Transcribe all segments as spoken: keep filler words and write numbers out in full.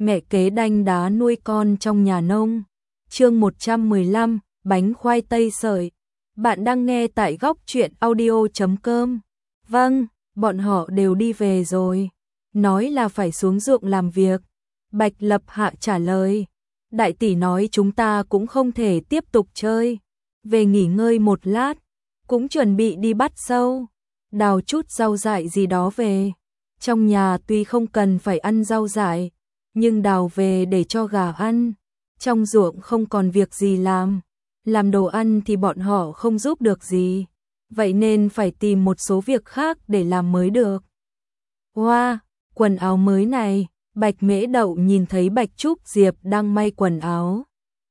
mẹ kế đanh đá nuôi con trong nhà nông. Chương một trăm mười lăm, bánh khoai tây sợi. Bạn đang nghe tại góc truyện audio chấm com. Vâng, bọn họ đều đi về rồi. Nói là phải xuống ruộng làm việc. Bạch Lập Hạ trả lời. Đại tỷ nói chúng ta cũng không thể tiếp tục chơi. Về nghỉ ngơi một lát, cũng chuẩn bị đi bắt sâu, đào chút rau dại gì đó về. Trong nhà tuy không cần phải ăn rau dại, nhưng đào về để cho gà ăn. Trong ruộng không còn việc gì làm, làm đồ ăn thì bọn họ không giúp được gì, vậy nên phải tìm một số việc khác để làm mới được. Hoa, wow, quần áo mới này. Bạch Mễ Đậu nhìn thấy Bạch Trúc Diệp đang may quần áo,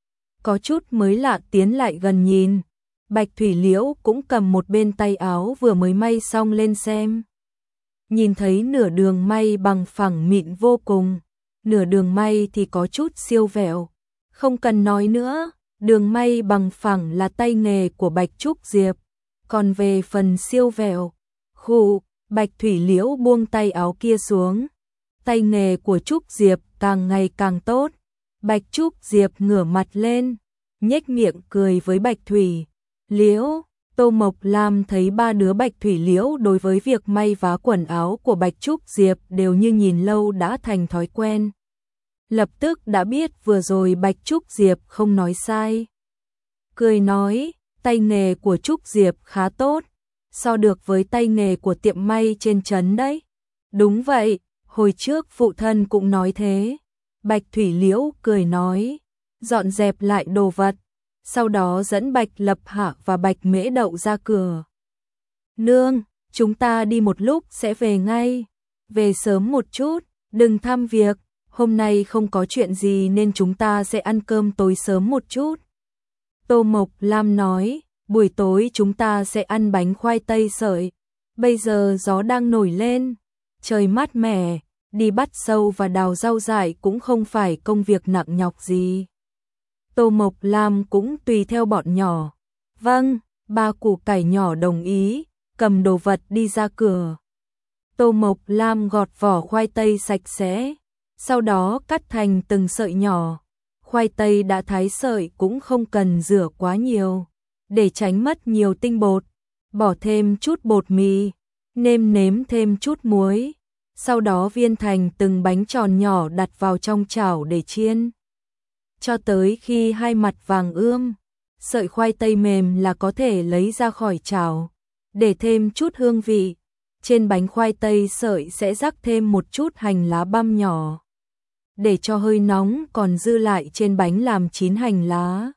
có chút mới lạ tiến lại gần nhìn. Bạch Thủy Liễu cũng cầm một bên tay áo vừa mới may xong lên xem. Nhìn thấy nửa đường may bằng phẳng mịn vô cùng, nửa đường may thì có chút siêu vẹo. Không cần nói nữa, đường may bằng phẳng là tay nghề của Bạch Trúc Diệp. Còn về phần siêu vẹo, khụ, Bạch Thủy Liễu buông tay áo kia xuống. Tay nghề của Trúc Diệp càng ngày càng tốt. Bạch Trúc Diệp ngửa mặt lên, nhếch miệng cười với Bạch Thủy Liễu. Tô Mộc Lam thấy ba đứa Bạch Thủy Liễu đối với việc may vá quần áo của Bạch Trúc Diệp đều như nhìn lâu đã thành thói quen. Lập tức đã biết vừa rồi Bạch Trúc Diệp không nói sai. Cười nói, tay nghề của Trúc Diệp khá tốt, so được với tay nghề của tiệm may trên trấn đấy. Đúng vậy, hồi trước phụ thân cũng nói thế. Bạch Thủy Liễu cười nói, dọn dẹp lại đồ vật, sau đó dẫn Bạch Lập Hạ và Bạch Mễ Đậu ra cửa. Nương, chúng ta đi một lúc sẽ về ngay, về sớm một chút, đừng tham việc, hôm nay không có chuyện gì nên chúng ta sẽ ăn cơm tối sớm một chút. Tô Mộc Lam nói, buổi tối chúng ta sẽ ăn bánh khoai tây sợi, bây giờ gió đang nổi lên, trời mát mẻ, đi bắt sâu và đào rau dại cũng không phải công việc nặng nhọc gì. Tô Mộc Lam cũng tùy theo bọn nhỏ. Vâng, ba củ cải nhỏ đồng ý, cầm đồ vật đi ra cửa. Tô Mộc Lam gọt vỏ khoai tây sạch sẽ, sau đó cắt thành từng sợi nhỏ. Khoai tây đã thái sợi cũng không cần rửa quá nhiều, để tránh mất nhiều tinh bột. Bỏ thêm chút bột mì, nêm nếm thêm chút muối. Sau đó viên thành từng bánh tròn nhỏ đặt vào trong chảo để chiên. Cho tới khi hai mặt vàng ươm, sợi khoai tây mềm là có thể lấy ra khỏi chảo, để thêm chút hương vị. Trên bánh khoai tây sợi sẽ rắc thêm một chút hành lá băm nhỏ, để cho hơi nóng còn dư lại trên bánh làm chín hành lá.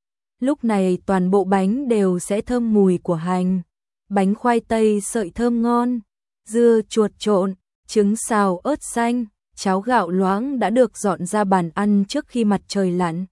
Lúc này toàn bộ bánh đều sẽ thơm mùi của hành. Bánh khoai tây sợi thơm ngon, dưa chuột trộn, trứng xào ớt xanh, cháo gạo loãng đã được dọn ra bàn ăn trước khi mặt trời lặn.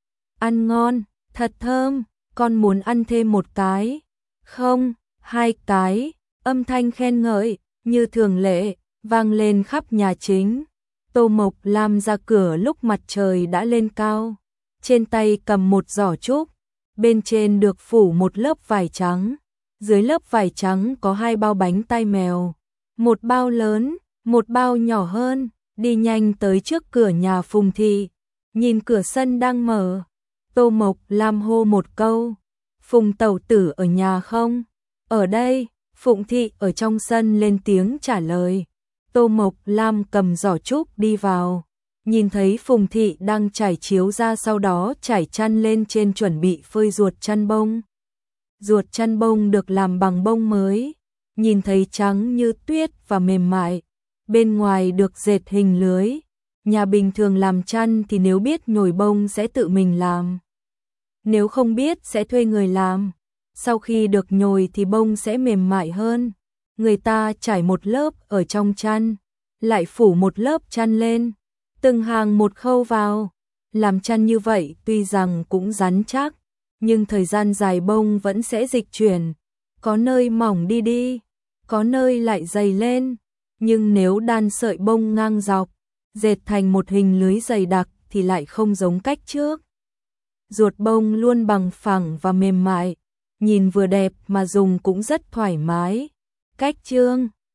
Ăn ngon, thật thơm, con muốn ăn thêm một cái. Không, hai cái, âm thanh khen ngợi, như thường lệ, vang lên khắp nhà chính. Tô Mộc Lam ra cửa lúc mặt trời đã lên cao, trên tay cầm một giỏ trúc, bên trên được phủ một lớp vải trắng, dưới lớp vải trắng có hai bao bánh tai mèo, một bao lớn, một bao nhỏ hơn. Đi nhanh tới trước cửa nhà Phùng Thị, nhìn cửa sân đang mở. Tô Mộc Lam hô một câu, Phùng tẩu tử ở nhà không? Ở đây, Phụng Thị ở trong sân lên tiếng trả lời. Tô Mộc Lam cầm giỏ trúc đi vào, nhìn thấy Phùng Thị đang trải chiếu ra, sau đó trải chăn lên trên chuẩn bị phơi ruột chăn bông. Ruột chăn bông được làm bằng bông mới, nhìn thấy trắng như tuyết và mềm mại. Bên ngoài được dệt hình lưới. Nhà bình thường làm chăn thì nếu biết nhồi bông sẽ tự mình làm, nếu không biết sẽ thuê người làm. Sau khi được nhồi thì bông sẽ mềm mại hơn. Người ta trải một lớp ở trong chăn, lại phủ một lớp chăn lên, từng hàng một khâu vào. Làm chăn như vậy tuy rằng cũng rắn chắc, nhưng thời gian dài bông vẫn sẽ dịch chuyển, có nơi mỏng đi đi, có nơi lại dày lên. Nhưng nếu đan sợi bông ngang dọc, dệt thành một hình lưới dày đặc thì lại không giống cách trước. Ruột bông luôn bằng phẳng và mềm mại, nhìn vừa đẹp mà dùng cũng rất thoải mái. Cách chương